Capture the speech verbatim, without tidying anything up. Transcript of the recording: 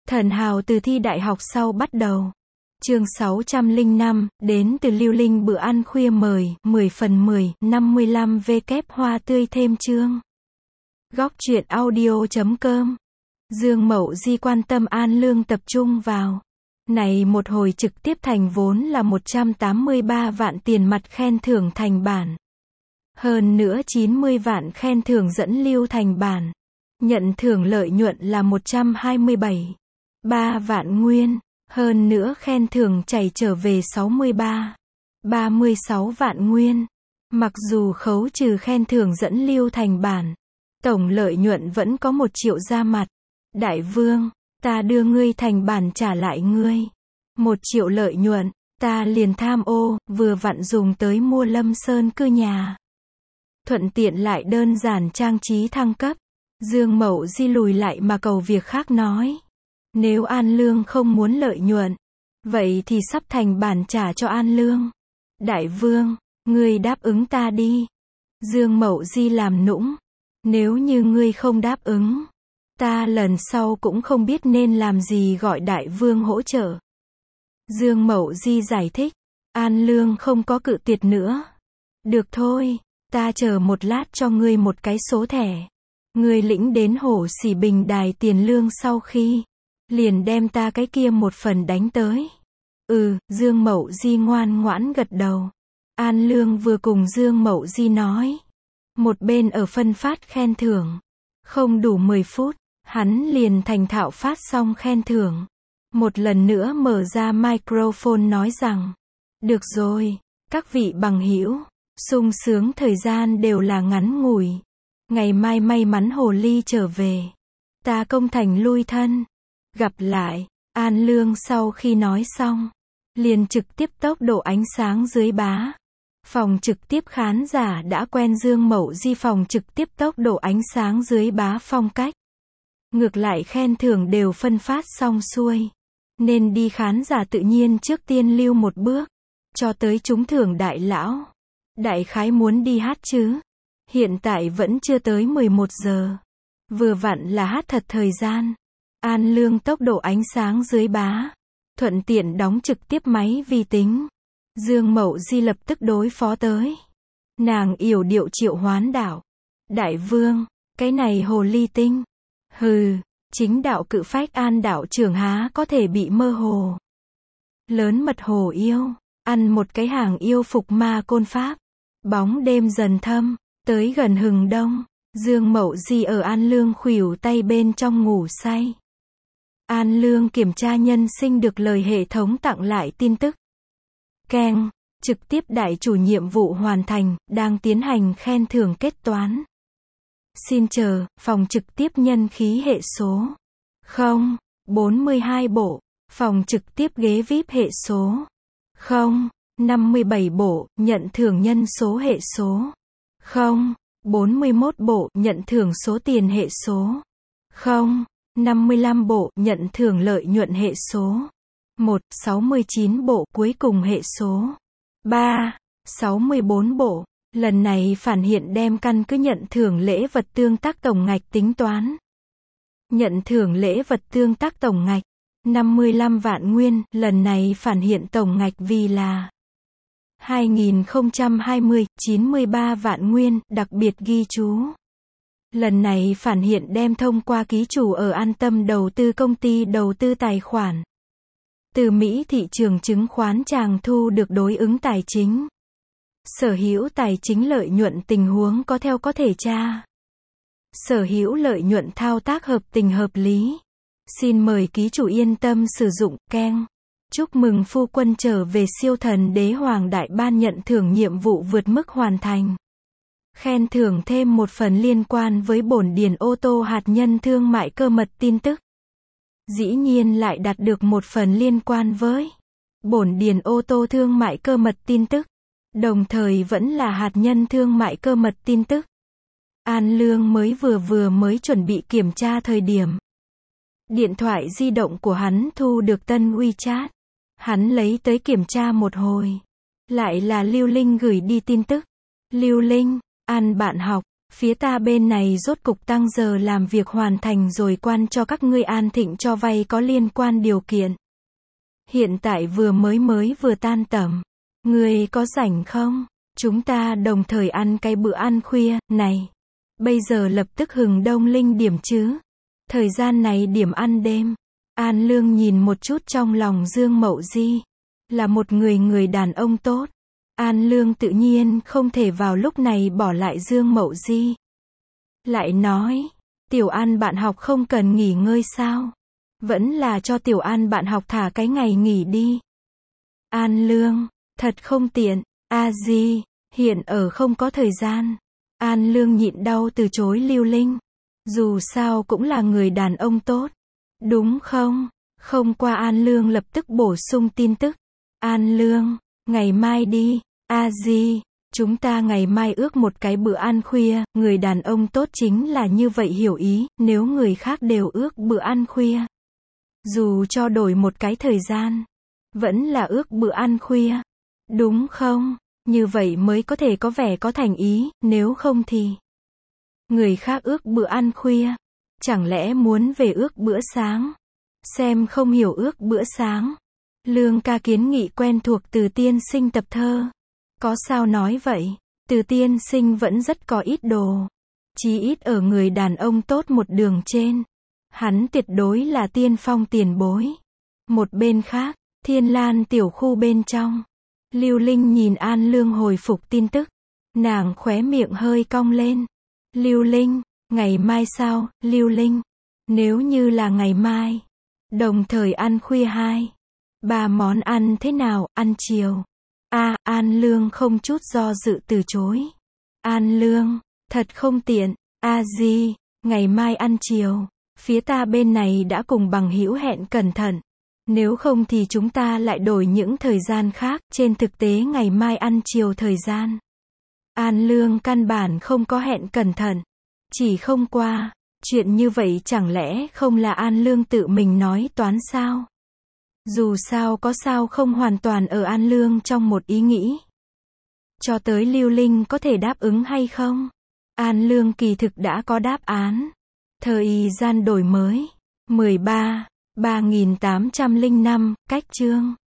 Thần hào từ thi đại học sau bắt đầu. Chương sáu trăm lẻ năm, đến từ Lưu Linh bữa ăn khuya mời, mười phần mười, năm mươi lăm W hoa tươi thêm chương. Góc truyện audio chấm com. Dương Mậu Di quan tâm An Lương tập trung vào. Này một hồi trực tiếp thành vốn là một trăm tám mươi ba vạn tiền mặt khen thưởng thành bản. Hơn nữa chín mươi vạn khen thưởng dẫn lưu thành bản. Nhận thưởng lợi nhuận là một trăm hai mươi bảy phẩy ba vạn nguyên. Hơn nữa khen thưởng chảy trở về sáu mươi ba phẩy ba mươi sáu vạn nguyên. Mặc dù khấu trừ khen thưởng dẫn lưu thành bản, tổng lợi nhuận vẫn có một triệu ra mặt. Đại vương, ta đưa ngươi thành bản trả lại ngươi. Một triệu lợi nhuận, ta liền tham ô, vừa vặn dùng tới mua Lâm Sơn cư nhà. Thuận tiện lại đơn giản trang trí thăng cấp. Dương Mậu Di lùi lại mà cầu việc khác nói. Nếu An Lương không muốn lợi nhuận, vậy thì sắp thành bản trả cho An Lương. Đại vương, ngươi đáp ứng ta đi. Dương Mậu Di làm nũng. Nếu như ngươi không đáp ứng, ta lần sau cũng không biết nên làm gì gọi đại vương hỗ trợ. Dương Mậu Di giải thích. An Lương không có cự tuyệt nữa. Được thôi, ta chờ một lát cho ngươi một cái số thẻ. Ngươi lĩnh đến Hổ Xỉ Bình đài tiền lương sau khi, liền đem ta cái kia một phần đánh tới. Ừ, Dương Mậu Di ngoan ngoãn gật đầu. An Lương vừa cùng Dương Mậu Di nói. Một bên ở phân phát khen thưởng. Không đủ mười phút, hắn liền thành thạo phát xong khen thưởng. Một lần nữa mở ra microphone nói rằng. Được rồi, các vị bằng hữu, sung sướng thời gian đều là ngắn ngủi. Ngày mai may mắn hồ ly trở về. Ta công thành lui thân. Gặp lại. An Lương sau khi nói xong, liền trực tiếp tốc độ ánh sáng dưới bá. Phòng trực tiếp khán giả đã quen Dương Mậu Di phòng trực tiếp tốc độ ánh sáng dưới bá phong cách. Ngược lại khen thưởng đều phân phát xong xuôi. Nên đi khán giả tự nhiên trước tiên lưu một bước. Cho tới trúng thưởng đại lão. Đại khái muốn đi hát chứ. Hiện tại vẫn chưa tới mười một giờ. Vừa vặn là hát thật thời gian. An Lương tốc độ ánh sáng dưới bá. Thuận tiện đóng trực tiếp máy vi tính. Dương Mậu Di lập tức đối phó tới. Nàng yểu điệu triệu hoán đảo. Đại vương, cái này hồ ly tinh. Hừ, chính đạo cự phách An đạo trưởng há có thể bị mơ hồ. Lớn mật hồ yêu, ăn một cái hàng yêu phục ma côn pháp. Bóng đêm dần thâm, tới gần hừng đông. Dương Mậu Di ở An Lương khuỷu tay bên trong ngủ say. An Lương kiểm tra nhân sinh được lời hệ thống tặng lại tin tức. Keng, trực tiếp đại chủ nhiệm vụ hoàn thành, đang tiến hành khen thưởng kết toán. Xin chờ, phòng trực tiếp nhân khí hệ số. Không, bốn mươi hai bộ, phòng trực tiếp ghế vi ai pi hệ số. Không, năm mươi bảy bộ, nhận thưởng nhân số hệ số. Không, bốn mươi mốt bộ, nhận thưởng số tiền hệ số. Không, năm mươi lăm bộ, nhận thưởng lợi nhuận hệ số. một, sáu mươi chín bộ, cuối cùng hệ số. ba, sáu mươi bốn bộ. Lần này phản hiện đem căn cứ nhận thưởng lễ vật tương tác tổng ngạch tính toán. Nhận thưởng lễ vật tương tác tổng ngạch năm mươi lăm vạn nguyên, lần này phản hiện tổng ngạch vì là hai nghìn không trăm hai mươi, chín mươi ba vạn nguyên, đặc biệt ghi chú. Lần này phản hiện đem thông qua ký chủ ở An Tâm đầu tư công ty đầu tư tài khoản. Từ Mỹ thị trường chứng khoán chàng thu được đối ứng tài chính. Sở hữu tài chính lợi nhuận tình huống có theo có thể tra. Sở hữu lợi nhuận thao tác hợp tình hợp lý. Xin mời ký chủ yên tâm sử dụng, keng. Chúc mừng phu quân trở về siêu thần đế hoàng đại ban nhận thưởng nhiệm vụ vượt mức hoàn thành. Khen thưởng thêm một phần liên quan với bổn điền ô tô hạt nhân thương mại cơ mật tin tức. Dĩ nhiên lại đạt được một phần liên quan với bổn điền ô tô thương mại cơ mật tin tức. Đồng thời vẫn là hạt nhân thương mại cơ mật tin tức. An Lương mới vừa vừa mới chuẩn bị kiểm tra thời điểm. Điện thoại di động của hắn thu được tân WeChat. Hắn lấy tới kiểm tra một hồi. Lại là Lưu Linh gửi đi tin tức. Lưu Linh, An bạn học, Phía ta bên này rốt cục tăng giờ làm việc hoàn thành rồi quan cho các ngươi An Thịnh cho vay có liên quan điều kiện. Hiện tại vừa mới mới vừa tan tầm. Ngươi có rảnh không? Chúng ta đồng thời ăn cái bữa ăn khuya, này. Bây giờ lập tức hừng đông linh điểm chứ. Thời gian này điểm ăn đêm. An Lương nhìn một chút trong lòng Dương Mậu Di. Là một người người đàn ông tốt. An Lương tự nhiên không thể vào lúc này bỏ lại Dương Mậu Di. Lại nói, Tiểu An bạn học không cần nghỉ ngơi sao? Vẫn là cho Tiểu An bạn học thả cái ngày nghỉ đi. An Lương, thật không tiện, a di, hiện ở không có thời gian. An Lương nhịn đau từ chối Lưu Linh. Dù sao cũng là người đàn ông tốt. Đúng không? Không qua An Lương lập tức bổ sung tin tức. An Lương, ngày mai đi, a di, chúng ta ngày mai ước một cái bữa ăn khuya, người đàn ông tốt chính là như vậy hiểu ý, nếu người khác đều ước bữa ăn khuya. Dù cho đổi một cái thời gian, vẫn là ước bữa ăn khuya. Đúng không? Như vậy mới có thể có vẻ có thành ý, nếu không thì người khác ước bữa ăn khuya, chẳng lẽ muốn về ước bữa sáng? Xem không hiểu ước bữa sáng. Lương ca kiến nghị quen thuộc Từ tiên sinh tập thơ. Có sao nói vậy? Từ tiên sinh vẫn rất có ít đồ. Chí ít ở người đàn ông tốt một đường trên. Hắn tuyệt đối là tiên phong tiền bối. Một bên khác, Thiên Lan tiểu khu bên trong. Lưu Linh nhìn An Lương hồi phục tin tức. Nàng khóe miệng hơi cong lên. Lưu Linh, ngày mai sao, Lưu Linh? Nếu như là ngày mai, đồng thời ăn khuya hai, ba món ăn thế nào, ăn chiều? A, An Lương không chút do dự từ chối. An Lương, thật không tiện, a di, ngày mai ăn chiều. Phía ta bên này đã cùng bằng hữu hẹn cẩn thận. Nếu không thì chúng ta lại đổi những thời gian khác, trên thực tế ngày mai ăn chiều thời gian. An Lương căn bản không có hẹn cẩn thận. Chỉ không qua, chuyện như vậy chẳng lẽ không là An Lương tự mình nói toán sao? Dù sao có sao không hoàn toàn ở An Lương trong một ý nghĩ. Cho tới Lưu Linh có thể đáp ứng hay không? An Lương kỳ thực đã có đáp án. Thời gian đổi mới. mười ba, ba nghìn tám trăm lẻ năm, cách chương.